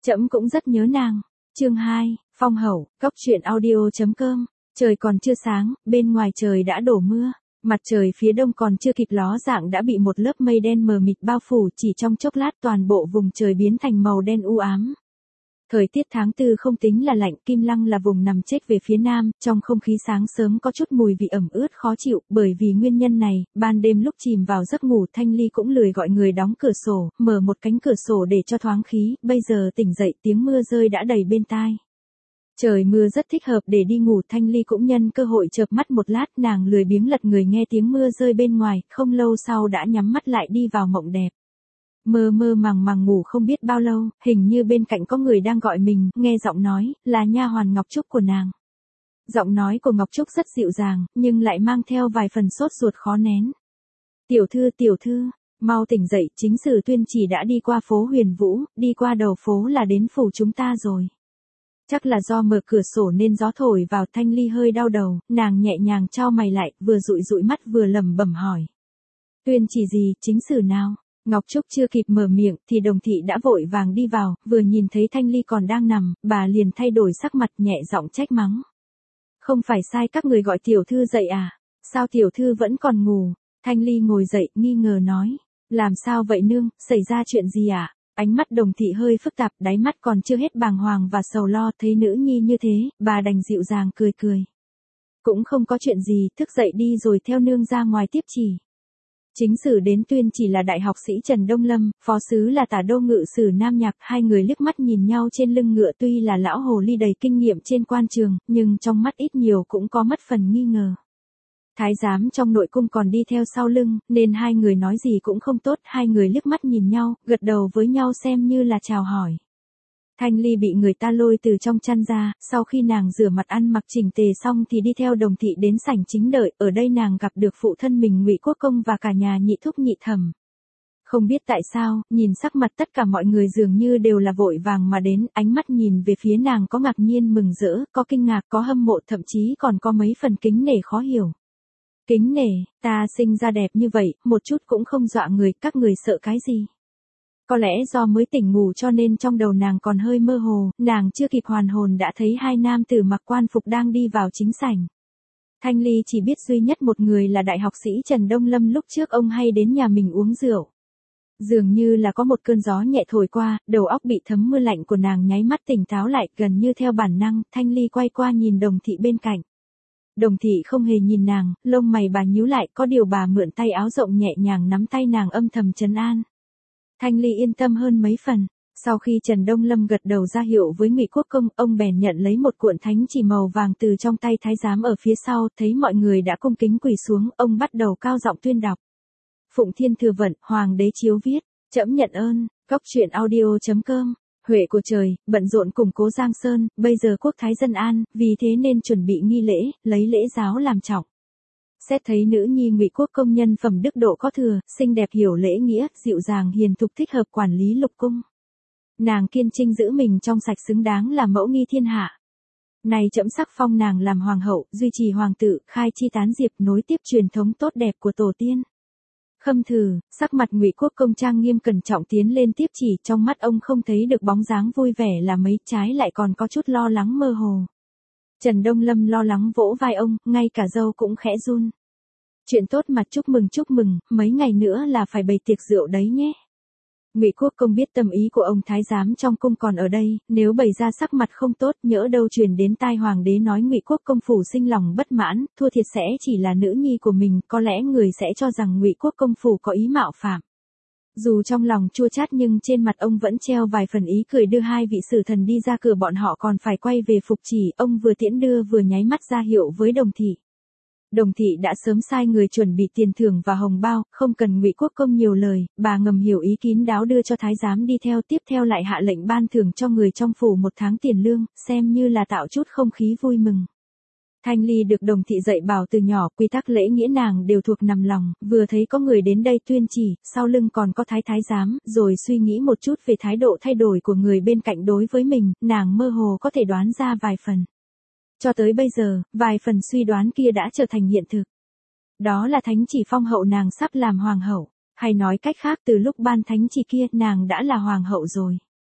Trẫm cũng rất nhớ nàng. Chương 2, Phong Hậu, Cóc truyện audio.com. Trời còn chưa sáng, bên ngoài trời đã đổ mưa. Mặt trời phía đông còn chưa kịp ló dạng đã bị một lớp mây đen mờ mịt bao phủ, chỉ trong chốc lát toàn bộ vùng trời biến thành màu đen u ám. Thời tiết tháng 4 không tính là lạnh, Kim Lăng là vùng nằm chết về phía nam, trong không khí sáng sớm có chút mùi vị ẩm ướt khó chịu, bởi vì nguyên nhân này, ban đêm lúc chìm vào giấc ngủ Thanh Ly cũng lười gọi người đóng cửa sổ, mở một cánh cửa sổ để cho thoáng khí, bây giờ tỉnh dậy tiếng mưa rơi đã đầy bên tai. Trời mưa rất thích hợp để đi ngủ, Thanh Ly cũng nhân cơ hội chợp mắt một lát, nàng lười biếng lật người nghe tiếng mưa rơi bên ngoài, không lâu sau đã nhắm mắt lại đi vào mộng đẹp. Mơ mơ màng màng ngủ không biết bao lâu, hình như bên cạnh có người đang gọi mình, nghe giọng nói, là nha hoàn Ngọc Trúc của nàng. Giọng nói của Ngọc Trúc rất dịu dàng, nhưng lại mang theo vài phần sốt ruột khó nén. Tiểu thư, mau tỉnh dậy, chính sử Tuyên Chỉ đã đi qua phố Huyền Vũ, đi qua đầu phố là đến phủ chúng ta rồi. Chắc là do mở cửa sổ nên gió thổi vào, Thanh Ly hơi đau đầu, nàng nhẹ nhàng chau mày lại, vừa dụi mắt vừa lẩm bẩm hỏi. Tuyên Chỉ gì, chính sử nào? Ngọc Trúc chưa kịp mở miệng thì Đồng Thị đã vội vàng đi vào, vừa nhìn thấy Thanh Ly còn đang nằm, bà liền thay đổi sắc mặt nhẹ giọng trách mắng. Không phải sai các người gọi tiểu thư dậy à? Sao tiểu thư vẫn còn ngủ? Thanh Ly ngồi dậy, nghi ngờ nói. Làm sao vậy nương, xảy ra chuyện gì à? Ánh mắt Đồng Thị hơi phức tạp, đáy mắt còn chưa hết bàng hoàng và sầu lo, thấy nữ nhi như thế, bà đành dịu dàng cười. Cũng không có chuyện gì, thức dậy đi rồi theo nương ra ngoài tiếp chỉ. Chính sử đến Tuyên Chỉ là đại học sĩ Trần Đông Lâm, phó sứ là tả đô ngự sử Nam Nhạc, hai người liếc mắt nhìn nhau trên lưng ngựa, tuy là lão hồ ly đầy kinh nghiệm trên quan trường, nhưng trong mắt ít nhiều cũng có mất phần nghi ngờ. Thái giám trong nội cung còn đi theo sau lưng, nên hai người nói gì cũng không tốt, hai người liếc mắt nhìn nhau, gật đầu với nhau xem như là chào hỏi. Thanh Ly bị người ta lôi từ trong chăn ra, sau khi nàng rửa mặt ăn mặc chỉnh tề xong thì đi theo Đồng Thị đến sảnh chính đợi, ở đây nàng gặp được phụ thân mình Ngụy Quốc Công và cả nhà nhị thúc nhị thẩm. Không biết tại sao, nhìn sắc mặt tất cả mọi người dường như đều là vội vàng mà đến, ánh mắt nhìn về phía nàng có ngạc nhiên mừng rỡ, có kinh ngạc, có hâm mộ, thậm chí còn có mấy phần kính nể khó hiểu. Kính nể, ta sinh ra đẹp như vậy, một chút cũng không dọa người, các người sợ cái gì? Có lẽ do mới tỉnh ngủ cho nên trong đầu nàng còn hơi mơ hồ, nàng chưa kịp hoàn hồn đã thấy hai nam tử mặc quan phục đang đi vào chính sảnh. Thanh Ly chỉ biết duy nhất một người là đại học sĩ Trần Đông Lâm, lúc trước ông hay đến nhà mình uống rượu. Dường như là có một cơn gió nhẹ thổi qua, đầu óc bị thấm mưa lạnh của nàng nháy mắt tỉnh táo lại, gần như theo bản năng, Thanh Ly quay qua nhìn Đồng Thị bên cạnh. Đồng Thị không hề nhìn nàng, lông mày bà nhíu lại, có điều bà mượn tay áo rộng nhẹ nhàng nắm tay nàng âm thầm trấn an. Thanh Ly yên tâm hơn mấy phần. Sau khi Trần Đông Lâm gật đầu ra hiệu với Ngụy Quốc Công, ông bèn nhận lấy một cuộn thánh chỉ màu vàng từ trong tay thái giám ở phía sau, thấy mọi người đã cung kính quỳ xuống, ông bắt đầu cao giọng tuyên đọc. Phụng Thiên Thừa Vận, Hoàng đế chiếu viết, trẫm nhận ơn, Cóc truyện audio.com. Huệ của trời, bận rộn củng cố Giang Sơn, bây giờ quốc thái dân an, vì thế nên chuẩn bị nghi lễ, lấy lễ giáo làm trọng. Xét thấy nữ nhi Ngụy Quốc Công nhân phẩm đức độ có thừa, xinh đẹp hiểu lễ nghĩa, dịu dàng hiền thục thích hợp quản lý lục cung. Nàng kiên trinh giữ mình trong sạch xứng đáng là mẫu nghi thiên hạ. Này trẫm sắc phong nàng làm hoàng hậu, duy trì hoàng tự, khai chi tán diệp, nối tiếp truyền thống tốt đẹp của tổ tiên. Khâm thử, sắc mặt Ngụy Quốc Công trang nghiêm cẩn trọng tiến lên tiếp chỉ, trong mắt ông không thấy được bóng dáng vui vẻ là mấy, trái lại còn có chút lo lắng mơ hồ. Trần Đông Lâm lo lắng vỗ vai ông, ngay cả râu cũng khẽ run. Chuyện tốt mà chúc mừng, mấy ngày nữa là phải bày tiệc rượu đấy nhé. Ngụy Quốc Công biết tâm ý của ông thái giám trong cung còn ở đây, nếu bày ra sắc mặt không tốt, nhỡ đâu truyền đến tai hoàng đế nói Ngụy Quốc Công phủ sinh lòng bất mãn, thua thiệt sẽ chỉ là nữ nhi của mình, có lẽ người sẽ cho rằng Ngụy Quốc Công phủ có ý mạo phạm. Dù trong lòng chua chát nhưng trên mặt ông vẫn treo vài phần ý cười, đưa hai vị sử thần đi ra cửa, bọn họ còn phải quay về phục chỉ, ông vừa tiễn đưa vừa nháy mắt ra hiệu với Đồng Thị. Đồng Thị đã sớm sai người chuẩn bị tiền thưởng và hồng bao, không cần Ngụy Quốc Công nhiều lời, bà ngầm hiểu ý kín đáo đưa cho thái giám đi theo, tiếp theo lại hạ lệnh ban thưởng cho người trong phủ 1 tháng tiền lương, xem như là tạo chút không khí vui mừng. Thanh Ly được Đồng Thị dạy bảo từ nhỏ, quy tắc lễ nghĩa nàng đều thuộc nằm lòng, vừa thấy có người đến đây tuyên chỉ, sau lưng còn có thái giám, rồi suy nghĩ một chút về thái độ thay đổi của người bên cạnh đối với mình, nàng mơ hồ có thể đoán ra vài phần. Cho tới bây giờ, vài phần suy đoán kia đã trở thành hiện thực. Đó là thánh chỉ phong hậu nàng sắp làm hoàng hậu, hay nói cách khác từ lúc ban thánh chỉ kia nàng đã là hoàng hậu rồi.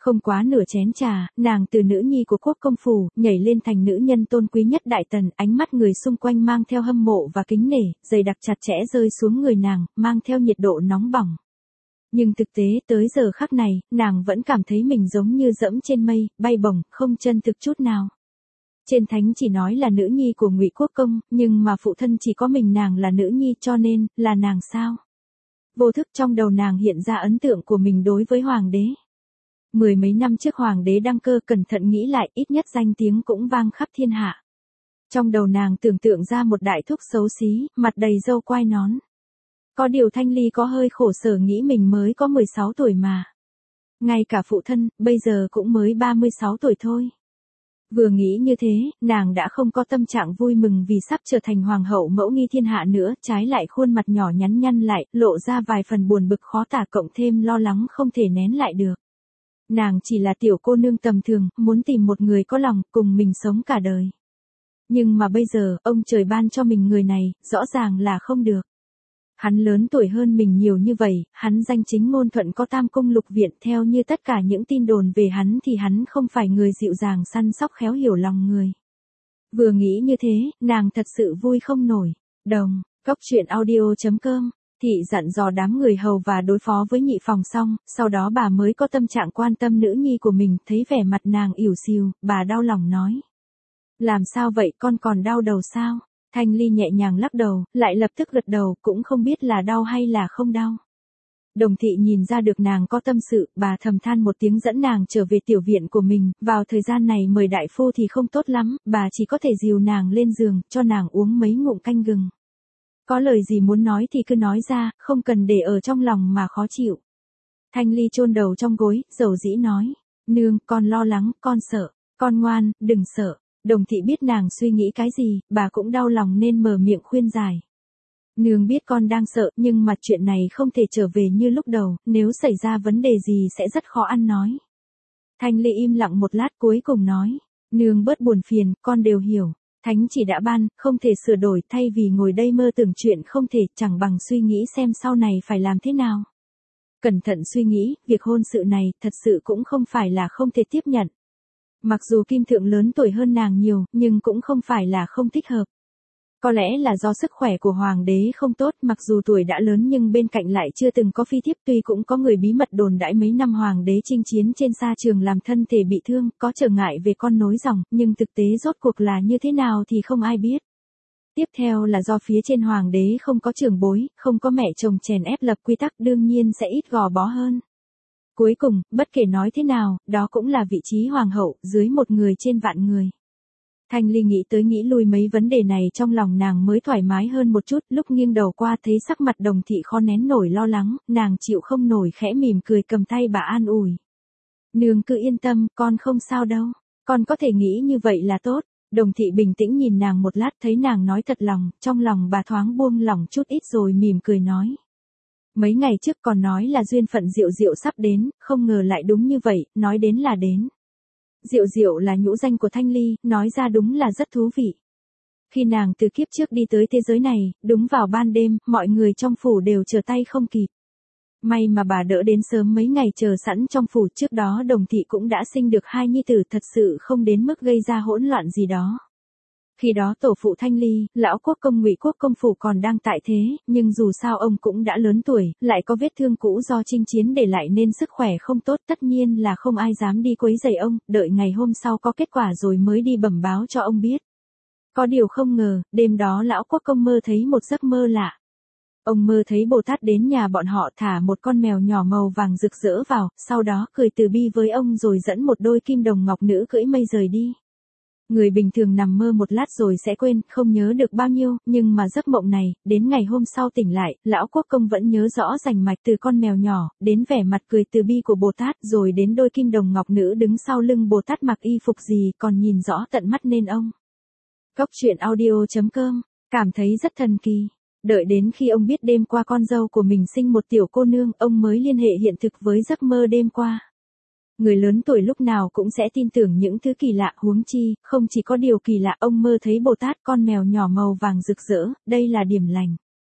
Không quá nửa chén trà, nàng từ nữ nhi của quốc công phủ, nhảy lên thành nữ nhân tôn quý nhất đại tần, ánh mắt người xung quanh mang theo hâm mộ và kính nể, giày đặc chặt chẽ rơi xuống người nàng, mang theo nhiệt độ nóng bỏng. Nhưng thực tế tới giờ khắc này, nàng vẫn cảm thấy mình giống như dẫm trên mây, bay bổng, không chân thực chút nào. Trên thánh chỉ nói là nữ nhi của Ngụy Quốc công, nhưng mà phụ thân chỉ có mình nàng là nữ nhi, cho nên, là nàng sao? Vô thức trong đầu nàng hiện ra ấn tượng của mình đối với hoàng đế. Mười mấy năm trước hoàng đế đăng cơ, cẩn thận nghĩ lại, ít nhất danh tiếng cũng vang khắp thiên hạ. Trong đầu nàng tưởng tượng ra một đại thúc xấu xí, mặt đầy râu quai nón. Có điều Thanh Ly có hơi khổ sở nghĩ mình mới có 16 tuổi mà. Ngay cả phụ thân, bây giờ cũng mới 36 tuổi thôi. Vừa nghĩ như thế, nàng đã không có tâm trạng vui mừng vì sắp trở thành hoàng hậu mẫu nghi thiên hạ nữa, trái lại khuôn mặt nhỏ nhắn nhăn lại, lộ ra vài phần buồn bực khó tả cộng thêm lo lắng không thể nén lại được. Nàng chỉ là tiểu cô nương tầm thường, muốn tìm một người có lòng, cùng mình sống cả đời. Nhưng mà bây giờ, ông trời ban cho mình người này, rõ ràng là không được. Hắn lớn tuổi hơn mình nhiều như vậy, hắn danh chính ngôn thuận có tam cung lục viện, theo như tất cả những tin đồn về hắn thì hắn không phải người dịu dàng săn sóc khéo hiểu lòng người. Vừa nghĩ như thế, nàng thật sự vui không nổi. Đồng, Cốc truyện audio.com, Thị dặn dò đám người hầu và đối phó với nhị phòng xong, sau đó bà mới có tâm trạng quan tâm nữ nhi của mình, thấy vẻ mặt nàng ỉu xìu, bà đau lòng nói. Làm sao vậy, con còn đau đầu sao? Thanh Ly nhẹ nhàng lắc đầu, lại lập tức gật đầu, cũng không biết là đau hay là không đau. Đồng thị nhìn ra được nàng có tâm sự, bà thầm than một tiếng dẫn nàng trở về tiểu viện của mình, vào thời gian này mời đại phu thì không tốt lắm, bà chỉ có thể dìu nàng lên giường, cho nàng uống mấy ngụm canh gừng. Có lời gì muốn nói thì cứ nói ra, không cần để ở trong lòng mà khó chịu. Thanh Ly chôn đầu trong gối, dầu dĩ nói, nương, con lo lắng, con sợ, con ngoan, đừng sợ. Đồng thị biết nàng suy nghĩ cái gì, bà cũng đau lòng nên mở miệng khuyên giải. Nương biết con đang sợ, nhưng mà chuyện này không thể trở về như lúc đầu, nếu xảy ra vấn đề gì sẽ rất khó ăn nói. Thanh Ly im lặng một lát cuối cùng nói, nương bớt buồn phiền, con đều hiểu. Thánh chỉ đã ban, không thể sửa đổi, thay vì ngồi đây mơ tưởng chuyện không thể, chẳng bằng suy nghĩ xem sau này phải làm thế nào. Cẩn thận suy nghĩ, việc hôn sự này, thật sự cũng không phải là không thể tiếp nhận. Mặc dù Kim Thượng lớn tuổi hơn nàng nhiều, nhưng cũng không phải là không thích hợp. Có lẽ là do sức khỏe của hoàng đế không tốt, mặc dù tuổi đã lớn nhưng bên cạnh lại chưa từng có phi thiếp, tuy cũng có người bí mật đồn đãi mấy năm hoàng đế chinh chiến trên sa trường làm thân thể bị thương, có trở ngại về con nối dòng, nhưng thực tế rốt cuộc là như thế nào thì không ai biết. Tiếp theo là do phía trên hoàng đế không có trưởng bối, không có mẹ chồng chèn ép lập quy tắc, đương nhiên sẽ ít gò bó hơn. Cuối cùng, bất kể nói thế nào, đó cũng là vị trí hoàng hậu, dưới một người trên vạn người. Thanh Ly nghĩ tới nghĩ lui mấy vấn đề này trong lòng nàng mới thoải mái hơn một chút, lúc nghiêng đầu qua thấy sắc mặt Đồng thị khó nén nổi lo lắng, nàng chịu không nổi khẽ mỉm cười cầm tay bà an ủi. Nương cứ yên tâm, con không sao đâu, con có thể nghĩ như vậy là tốt. Đồng thị bình tĩnh nhìn nàng một lát thấy nàng nói thật lòng, trong lòng bà thoáng buông lỏng chút ít rồi mỉm cười nói. Mấy ngày trước còn nói là duyên phận Diệu Diệu sắp đến, không ngờ lại đúng như vậy, nói đến là đến. Diệu Diệu là nhũ danh của Thanh Ly, nói ra đúng là rất thú vị. Khi nàng từ kiếp trước đi tới thế giới này, đúng vào ban đêm, mọi người trong phủ đều chờ tay không kịp. May mà bà đỡ đến sớm mấy ngày chờ sẵn trong phủ, trước đó Đồng thị cũng đã sinh được 2 nhi tử, thật sự không đến mức gây ra hỗn loạn gì đó. Khi đó tổ phụ Thanh Ly, lão quốc công Ngụy Quốc công phủ còn đang tại thế, nhưng dù sao ông cũng đã lớn tuổi, lại có vết thương cũ do chinh chiến để lại nên sức khỏe không tốt, tất nhiên là không ai dám đi quấy rầy ông, đợi ngày hôm sau có kết quả rồi mới đi bẩm báo cho ông biết. Có điều không ngờ, đêm đó lão quốc công mơ thấy một giấc mơ lạ. Ông mơ thấy Bồ Tát đến nhà bọn họ thả một con mèo nhỏ màu vàng rực rỡ vào, sau đó cười từ bi với ông rồi dẫn một đôi kim đồng ngọc nữ cưỡi mây rời đi. Người bình thường nằm mơ một lát rồi sẽ quên, không nhớ được bao nhiêu, nhưng mà giấc mộng này, đến ngày hôm sau tỉnh lại, lão quốc công vẫn nhớ rõ rành mạch từ con mèo nhỏ, đến vẻ mặt cười từ bi của Bồ Tát, rồi đến đôi kim đồng ngọc nữ đứng sau lưng Bồ Tát mặc y phục gì, còn nhìn rõ tận mắt nên ông. Cốc truyện audio.com, cảm thấy rất thần kỳ. Đợi đến khi ông biết đêm qua con dâu của mình sinh một tiểu cô nương, ông mới liên hệ hiện thực với giấc mơ đêm qua. Người lớn tuổi lúc nào cũng sẽ tin tưởng những thứ kỳ lạ, huống chi, không chỉ có điều kỳ lạ, ông mơ thấy Bồ Tát con mèo nhỏ màu vàng rực rỡ, đây là điểm lành.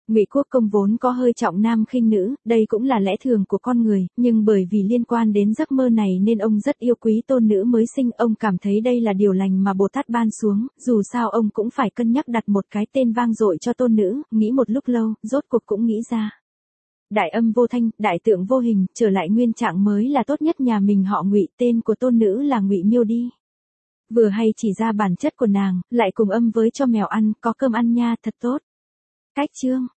Ngụy Quốc Công vốn có hơi trọng nam khinh nữ, đây cũng là lẽ thường của con người, nhưng bởi vì liên quan đến giấc mơ này nên ông rất yêu quý tôn nữ mới sinh, ông cảm thấy đây là điều lành mà Bồ Tát ban xuống, dù sao ông cũng phải cân nhắc đặt một cái tên vang dội cho tôn nữ, nghĩ một lúc lâu, rốt cuộc cũng nghĩ ra. Đại âm vô thanh, đại tượng vô hình, trở lại nguyên trạng mới là tốt nhất, nhà mình họ Ngụy, tên của tôn nữ là Ngụy Miêu đi. Vừa hay chỉ ra bản chất của nàng, lại cùng âm với cho mèo ăn, có cơm ăn nha, thật tốt. Cách chương